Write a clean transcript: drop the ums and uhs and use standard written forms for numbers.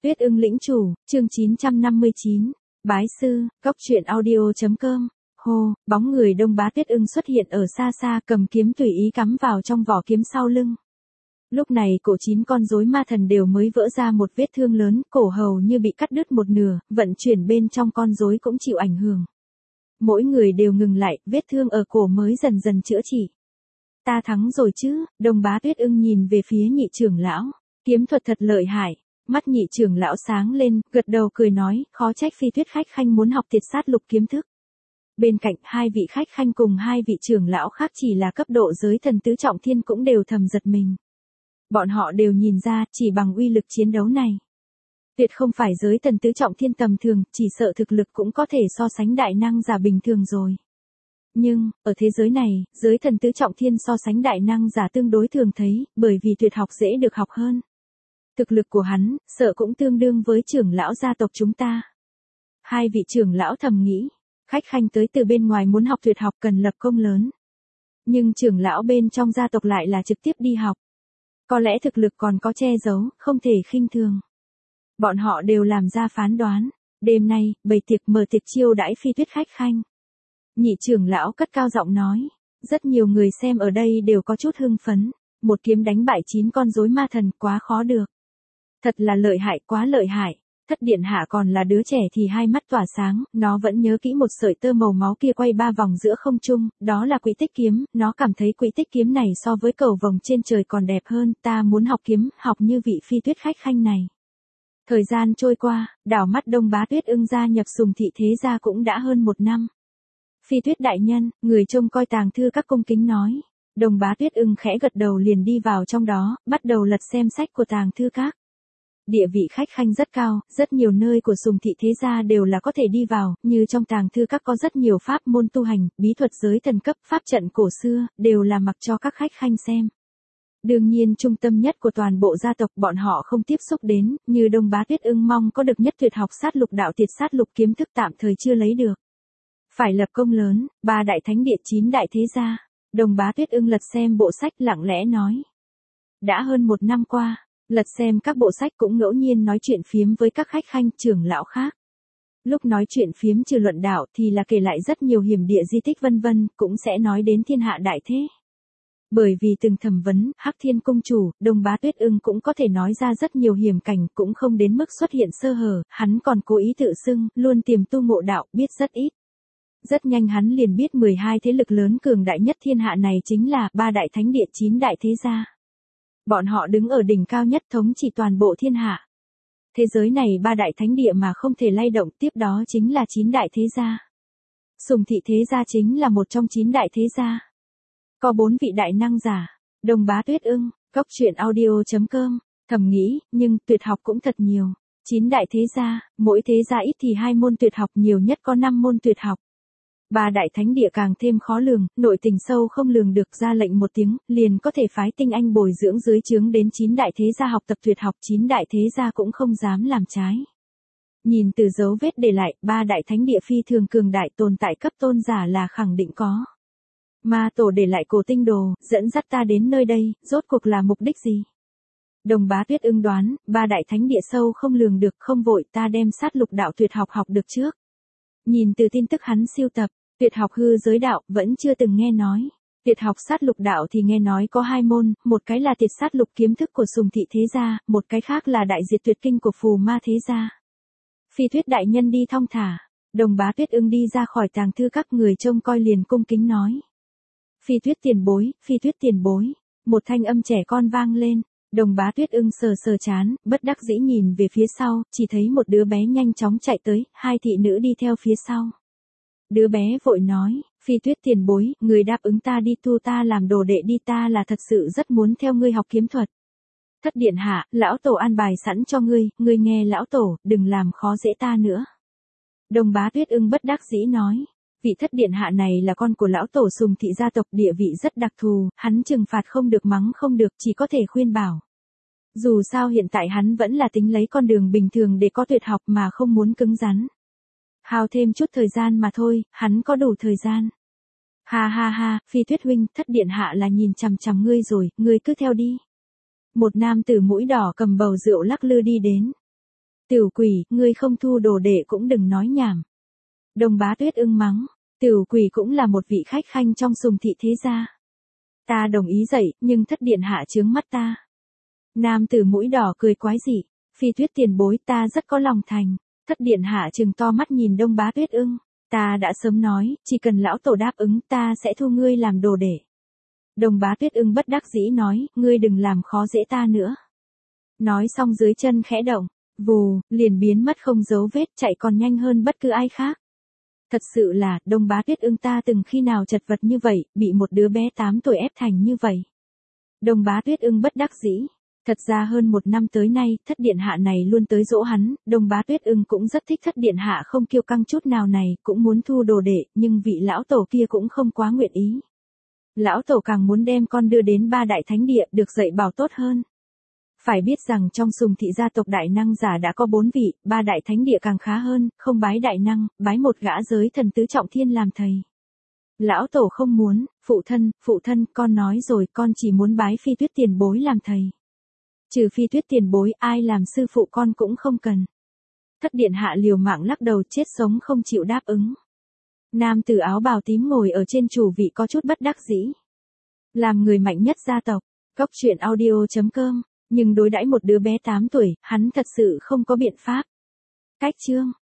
Tuyết ưng lĩnh chủ, chương 959. Bái sư, góc truyện audio.com. Hô, bóng người Đông Bá Tuyết ưng xuất hiện ở xa xa, cầm kiếm tùy ý cắm vào trong vỏ kiếm sau lưng. Lúc này cổ 9 con rối ma thần đều mới vỡ ra một vết thương lớn, cổ hầu như bị cắt đứt một nửa, vận chuyển bên trong con rối cũng chịu ảnh hưởng. Mỗi người đều ngừng lại, vết thương ở cổ mới dần dần chữa trị. Ta thắng rồi chứ? Đông Bá Tuyết ưng nhìn về phía nhị trưởng lão. Kiếm thuật thật lợi hại. Mắt nhị trưởng lão sáng lên, gật đầu cười nói, khó trách Phi Tuyết khách khanh muốn học Tiệt Sát Lục kiếm thức. Bên cạnh, hai vị khách khanh cùng hai vị trưởng lão khác chỉ là cấp độ giới thần tứ trọng thiên cũng đều thầm giật mình. Bọn họ đều nhìn ra, chỉ bằng uy lực chiến đấu này. Tuyệt không phải giới thần tứ trọng thiên tầm thường, chỉ sợ thực lực cũng có thể so sánh đại năng giả bình thường rồi. Nhưng, ở thế giới này, giới thần tứ trọng thiên so sánh đại năng giả tương đối thường thấy, bởi vì tuyệt học dễ được học hơn. Thực lực của hắn, sợ cũng tương đương với trưởng lão gia tộc chúng ta. Hai vị trưởng lão thầm nghĩ, khách khanh tới từ bên ngoài muốn học tuyệt học cần lập công lớn. Nhưng trưởng lão bên trong gia tộc lại là trực tiếp đi học. Có lẽ thực lực còn có che giấu, không thể khinh thường. Bọn họ đều làm ra phán đoán. Đêm nay, bày tiệc mở tiệc chiêu đãi Phi Tuyết khách khanh. Nhị trưởng lão cất cao giọng nói. Rất nhiều người xem ở đây đều có chút hưng phấn. Một kiếm đánh bại 9 con rối ma thần quá khó được. Thật là lợi hại, quá lợi hại. Thất điện hạ còn là đứa trẻ thì hai mắt tỏa sáng, nó vẫn nhớ kỹ một sợi tơ màu máu kia quay 3 vòng giữa không trung, đó là quỹ tích kiếm, nó cảm thấy quỹ tích kiếm này so với cầu vồng trên trời còn đẹp hơn, ta muốn học kiếm, học như vị Phi Tuyết khách khanh này. Thời gian trôi qua, đảo mắt Đông Bá Tuyết ưng gia nhập Sùng Thị thế gia cũng đã hơn 1 năm. Phi Tuyết đại nhân, người trông coi tàng thư các cung kính nói. Đông Bá Tuyết ưng khẽ gật đầu liền đi vào trong đó, bắt đầu lật xem sách của tàng thư các. Địa vị khách khanh rất cao, rất nhiều nơi của Sùng Thị thế gia đều là có thể đi vào, như trong tàng thư các có rất nhiều pháp môn tu hành, bí thuật giới thần cấp, pháp trận cổ xưa, đều là mặc cho các khách khanh xem. Đương nhiên trung tâm nhất của toàn bộ gia tộc bọn họ không tiếp xúc đến, như Đông Bá Tuyết ưng mong có được nhất tuyệt học sát lục đạo Tiệt Sát Lục kiếm thức tạm thời chưa lấy được. Phải lập công lớn, 3 đại thánh địa 9 đại thế gia. Đông Bá Tuyết ưng lật xem bộ sách lặng lẽ nói. Đã hơn 1 năm qua, lật xem các bộ sách cũng ngẫu nhiên nói chuyện phiếm với các khách khanh trưởng lão khác. Lúc nói chuyện phiếm trừ luận đạo thì là kể lại rất nhiều hiểm địa di tích vân vân, cũng sẽ nói đến thiên hạ đại thế. Bởi vì từng thẩm vấn, Hắc Thiên Cung chủ, Đông Bá Tuyết ưng cũng có thể nói ra rất nhiều hiểm cảnh, cũng không đến mức xuất hiện sơ hở, hắn còn cố ý tự xưng, luôn tiềm tu ngộ đạo, biết rất ít. Rất nhanh hắn liền biết 12 thế lực lớn cường đại nhất thiên hạ này chính là 3 đại thánh địa 9 đại thế gia. Bọn họ đứng ở đỉnh cao nhất thống trị toàn bộ thiên hạ. Thế giới này 3 đại thánh địa mà không thể lay động, tiếp đó chính là 9 đại thế gia. Sùng Thị thế gia chính là một trong 9 đại thế gia. Có 4 vị đại năng giả. Đông Bá Tuyết ưng, góc truyện audio.com, thầm nghĩ, nhưng tuyệt học cũng thật nhiều. 9 đại thế gia, mỗi thế gia ít thì 2 môn tuyệt học, nhiều nhất có 5 môn tuyệt học. 3 đại thánh địa càng thêm khó lường, nội tình sâu không lường được, ra lệnh một tiếng, liền có thể phái tinh anh bồi dưỡng dưới trướng đến 9 đại thế gia học tập tuyệt học, 9 đại thế gia cũng không dám làm trái. Nhìn từ dấu vết để lại, 3 đại thánh địa phi thường cường đại tồn tại cấp tôn giả là khẳng định có. Ma tổ để lại cổ tinh đồ, dẫn dắt ta đến nơi đây, rốt cuộc là mục đích gì? Đông Bá Tuyết ưng đoán, 3 đại thánh địa sâu không lường được, không vội, ta đem sát lục đạo tuyệt học học được trước. Nhìn từ tin tức hắn siêu tập, tuyệt học hư giới đạo, vẫn chưa từng nghe nói. Tuyệt học sát lục đạo thì nghe nói có 2 môn, một cái là Tiệt Sát Lục kiếm thức của Sùng Thị thế gia, một cái khác là Đại Diệt Tuyệt kinh của Phù Ma thế gia. Phi Tuyết đại nhân đi thong thả. Đông Bá Tuyết ưng đi ra khỏi tàng thư các, người trông coi liền cung kính nói. Phi Tuyết tiền bối, Phi Tuyết tiền bối. Một thanh âm trẻ con vang lên. Đông Bá Tuyết ưng sờ sờ trán, bất đắc dĩ nhìn về phía sau, chỉ thấy một đứa bé nhanh chóng chạy tới, 2 thị nữ đi theo phía sau. Đứa bé vội nói, Phi Tuyết tiền bối, người đáp ứng ta đi tu ta làm đồ đệ đi, ta là thật sự rất muốn theo ngươi học kiếm thuật. Thất điện hạ, lão tổ an bài sẵn cho ngươi nghe lão tổ, đừng làm khó dễ ta nữa. Đông Bá Tuyết ưng bất đắc dĩ nói, vị thất điện hạ này là con của lão tổ Sùng Thị gia tộc, địa vị rất đặc thù, hắn trừng phạt không được, mắng không được, chỉ có thể khuyên bảo. Dù sao hiện tại hắn vẫn là tính lấy con đường bình thường để có tuyệt học mà không muốn cứng rắn. Hao thêm chút thời gian mà thôi, hắn có đủ thời gian. Ha ha ha, Phi Tuyết huynh, thất điện hạ là nhìn chằm chằm ngươi rồi, ngươi cứ theo đi. Một nam tử mũi đỏ cầm bầu rượu lắc lư đi đến. Tiểu quỷ, ngươi không thu đồ đệ cũng đừng nói nhảm. Đông Bá Tuyết Ưng mắng, tiểu quỷ cũng là một vị khách khanh trong Sùng thị thế gia. Ta đồng ý dậy, nhưng thất điện hạ chướng mắt ta. Nam tử mũi đỏ cười quái dị, Phi Tuyết tiền bối, ta rất có lòng thành. Thất điện hạ trừng to mắt nhìn Đông Bá Tuyết Ưng, ta đã sớm nói, chỉ cần lão tổ đáp ứng ta sẽ thu ngươi làm đồ đệ. Đông Bá Tuyết Ưng bất đắc dĩ nói, ngươi đừng làm khó dễ ta nữa. Nói xong dưới chân khẽ động, vù, liền biến mất không dấu vết, chạy còn nhanh hơn bất cứ ai khác. Thật sự là, Đông Bá Tuyết Ưng ta từng khi nào chật vật như vậy, bị một đứa bé 8 tuổi ép thành như vậy. Đông Bá Tuyết Ưng bất đắc dĩ. Thật ra hơn 1 năm tới nay, thất điện hạ này luôn tới dỗ hắn, Đông Bá Tuyết Ưng cũng rất thích thất điện hạ không kiêu căng chút nào này, cũng muốn thu đồ đệ, nhưng vị lão tổ kia cũng không quá nguyện ý. Lão tổ càng muốn đem con đưa đến 3 đại thánh địa, được dạy bảo tốt hơn. Phải biết rằng trong Sùng thị gia tộc đại năng giả đã có 4 vị, 3 đại thánh địa càng khá hơn, không bái đại năng, bái một gã giới thần tứ trọng thiên làm thầy. Lão tổ không muốn, phụ thân, con nói rồi, con chỉ muốn bái Phi Tuyết tiền bối làm thầy. Trừ Phi Tuyết tiền bối, ai làm sư phụ con cũng không cần. Thất điện hạ liều mạng lắc đầu, chết sống không chịu đáp ứng. Nam tử áo bào tím ngồi ở trên chủ vị có chút bất đắc dĩ. Làm người mạnh nhất gia tộc, Cốc Truyện Audio.com, nhưng đối đãi một đứa bé 8 tuổi, hắn thật sự không có biện pháp. Cách chương